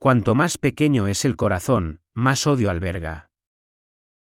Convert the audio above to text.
Cuanto más pequeño es el corazón, más odio alberga.